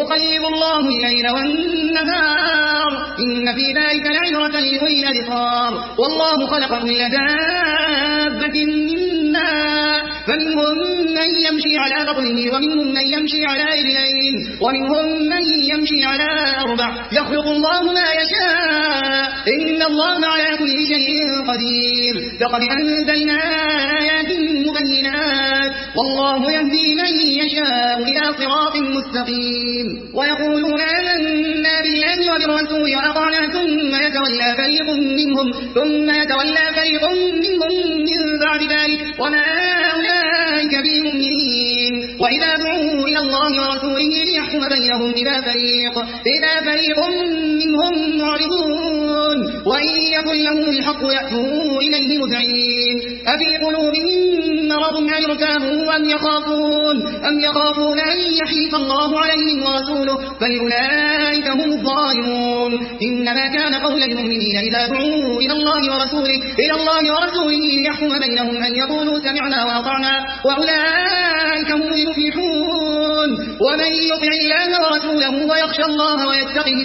يقلب الله الليل والنهار إن في ذلك لعبرة لأولي الأبصار والله خلق كل دابة من ماء فمنهم من يمشي على بطنه ومنهم من يمشي على رجلين ومنهم من يمشي على 4 يخلق الله ما يشاء إن الله على كل شيء قدير لقد أنزلنا آيات مبينات والله يهدي من يشاء إلى صراط مستقيم ويقولون آمنا بالله وبالرسول وأطعنا ثم يتولى فريق منهم من بعد ذلك وما أولئك بمؤمنين وإذا دعوا إلى الله ورسوله ليحكم بينهم إذا فريق منهم معرضون وإن يكن لهم الحق يأتوا إليه مذعنين أفي قلوبهم مرض أم ارتابوا أم يخافون أن يحيف الله عليهم ورسوله بل أولئك هم الظالمون إنما كان قول المؤمنين إذا دعوا إلى الله ورسوله ليحكم بينهم أن يقولوا سمعنا وأطعنا وأولئك هم المفلحون ومن يطع الله ورسوله ويخشى الله ويتقه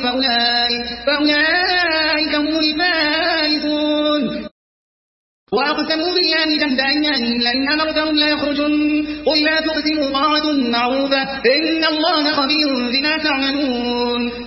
فأولئك هم الفائزون وأقسموا بالله جهد أيمانهم لئن أمرتهم ليخرجن قل لا تقسموا طاعة معروفة إن الله خبير بما تعملون